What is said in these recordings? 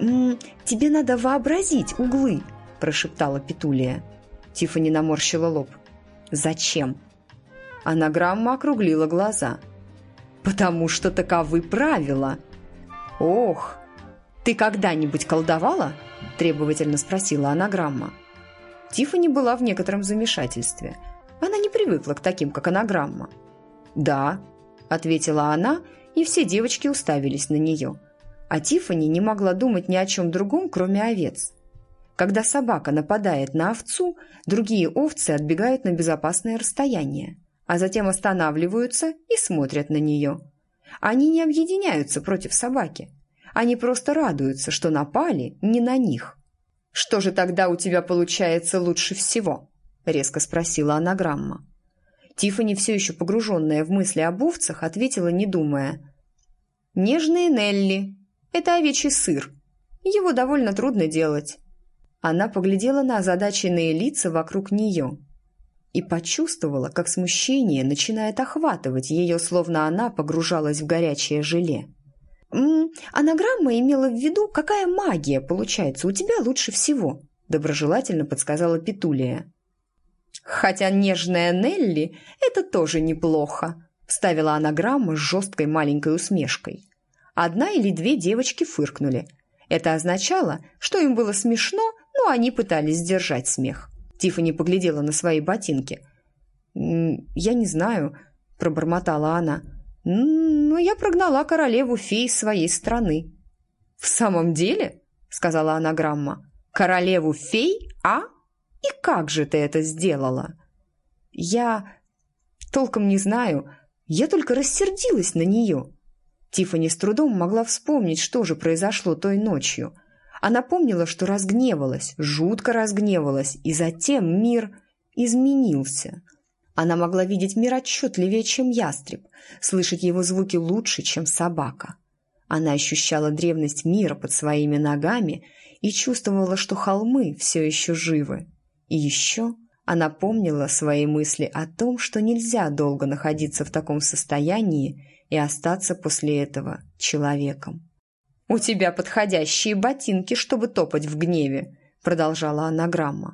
Тебе надо вообразить углы», – прошептала Петулия. Тиффани наморщила лоб. «Зачем?» Анаграмма округлила глаза. «Потому что таковы правила». «Ох, ты когда-нибудь колдовала?» – требовательно спросила анаграмма. Тиффани была в некотором замешательстве. Она не привыкла к таким, как анаграмма. «Да», – ответила она, и все девочки уставились на нее. А Тиффани не могла думать ни о чем другом, кроме овец. Когда собака нападает на овцу, другие овцы отбегают на безопасное расстояние, а затем останавливаются и смотрят на нее. Они не объединяются против собаки. Они просто радуются, что напали не на них. «Что же тогда у тебя получается лучше всего?» – резко спросила анаграмма. Тиффани, все еще погруженная в мысли об овцах, ответила, не думая. «Нежные Нелли. Это овечий сыр. Его довольно трудно делать». Она поглядела на озадаченные лица вокруг нее и почувствовала, как смущение начинает охватывать ее, словно она погружалась в горячее желе. «Анаграмма имела в виду, какая магия получается у тебя лучше всего», доброжелательно подсказала Петулия. «Хотя нежная Нелли – это тоже неплохо», вставила анаграмма с жесткой маленькой усмешкой. Одна или две девочки фыркнули. Это означало, что им было смешно, но они пытались сдержать смех. Тиффани поглядела на свои ботинки. «Я не знаю», – пробормотала она. «Но я прогнала королеву-фей с своей страны». «В самом деле?» – сказала анаграмма. «Королеву-фей, а? И как же ты это сделала?» «Я толком не знаю. Я только рассердилась на нее». Тиффани с трудом могла вспомнить, что же произошло той ночью. Она помнила, что разгневалась, жутко разгневалась, и затем мир изменился. Она могла видеть мир отчетливее, чем ястреб, слышать его звуки лучше, чем собака. Она ощущала древность мира под своими ногами и чувствовала, что холмы все еще живы. И еще она помнила свои мысли о том, что нельзя долго находиться в таком состоянии и остаться после этого человеком. «У тебя подходящие ботинки, чтобы топать в гневе», — продолжала анаграмма.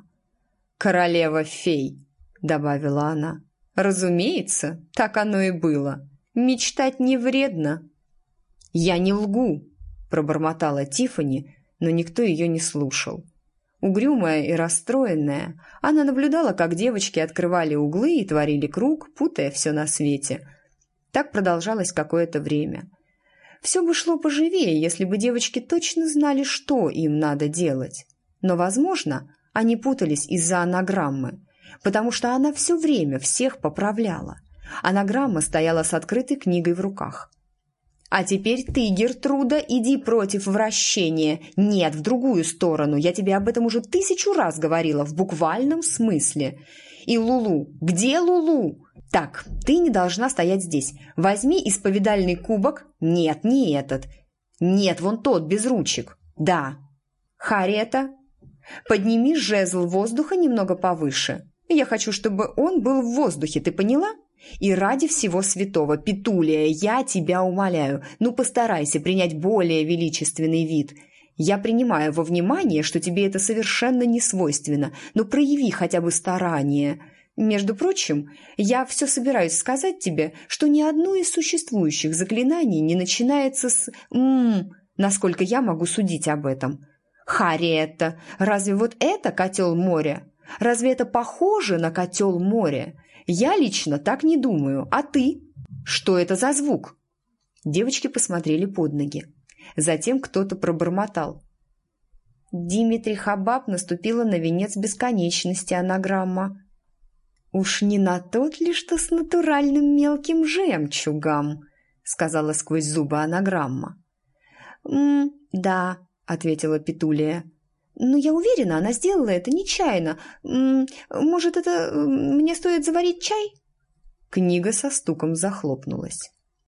«Королева-фей», — добавила она. «Разумеется, так оно и было. Мечтать не вредно». «Я не лгу», — пробормотала Тиффани, но никто ее не слушал. Угрюмая и расстроенная, она наблюдала, как девочки открывали углы и творили круг, путая все на свете. Так продолжалось какое-то время. Все бы шло поживее, если бы девочки точно знали, что им надо делать. Но, возможно, они путались из-за анаграммы, потому что она все время всех поправляла. Анаграмма стояла с открытой книгой в руках. «А теперь ты, Гертруда, иди против вращения. Нет, в другую сторону. Я тебе об этом уже 1000 раз говорила, в буквальном смысле. И Лулу. Где Лулу? Так, ты не должна стоять здесь. Возьми исповедальный кубок. Нет, не этот. Нет, вон тот, без ручек. Да. Харриета, подними жезл воздуха немного повыше. Я хочу, чтобы он был в воздухе, ты поняла? И ради всего святого, Петулия, я тебя умоляю, ну постарайся принять более величественный вид. Я принимаю во внимание, что тебе это совершенно не свойственно, но прояви хотя бы старание. Между прочим, я все собираюсь сказать тебе, что ни одно из существующих заклинаний не начинается с насколько я могу судить об этом. Харриетта, разве вот это котел моря? Разве это похоже на котел моря? Я лично так не думаю. А ты? Что это за звук?» Девочки посмотрели под ноги. Затем кто-то пробормотал. «Димитри Хабаб наступила на венец бесконечности, анаграмма». «Уж не на тот ли, что с натуральным мелким жемчугом?» сказала сквозь зубы анаграмма. «Да», — ответила Петулия. «Но я уверена, она сделала это нечаянно. Может, мне стоит заварить чай?» Книга со стуком захлопнулась.